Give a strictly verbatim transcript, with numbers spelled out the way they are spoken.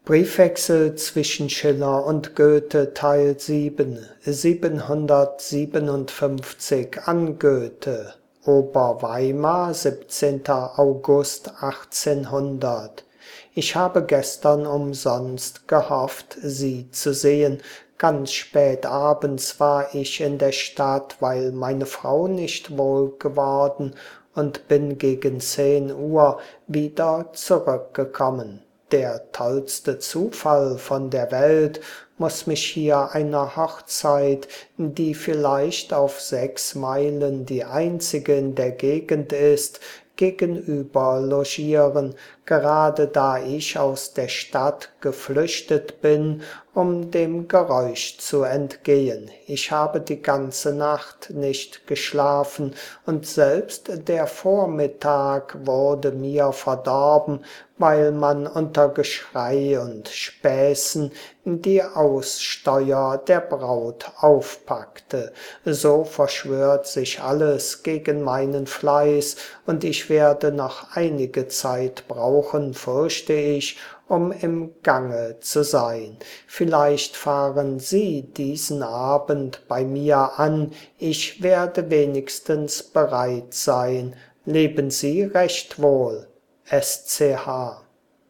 Briefwechsel zwischen Schiller und Goethe Teil sieben, siebenhundertsiebenundfünfzig an Goethe, Oberweimar, siebzehnter August achtzehnhundert. Ich habe gestern umsonst gehofft, Sie zu sehen. Ganz spät abends war ich in der Stadt, weil meine Frau nicht wohl geworden, und bin gegen zehn Uhr wieder zurückgekommen. Der tollste Zufall von der Welt muß mich hier einer Hochzeit, die vielleicht auf sechs Meilen die einzige in der Gegend ist, gegenüber logieren, gerade da ich aus der Stadt geflüchtet bin, um dem Geräusch zu entgehen. Ich habe die ganze Nacht nicht geschlafen, und selbst der Vormittag wurde mir verdorben, weil man unter Geschrei und Späßen die Aussteuer der Braut aufpackte. So verschwört sich alles gegen meinen Fleiß, und ich werde noch einige Zeit brauchen, fürchte ich, um im Gange zu sein. Vielleicht fahren Sie diesen Abend bei mir an, ich werde wenigstens bereit sein. Leben Sie recht wohl. S C H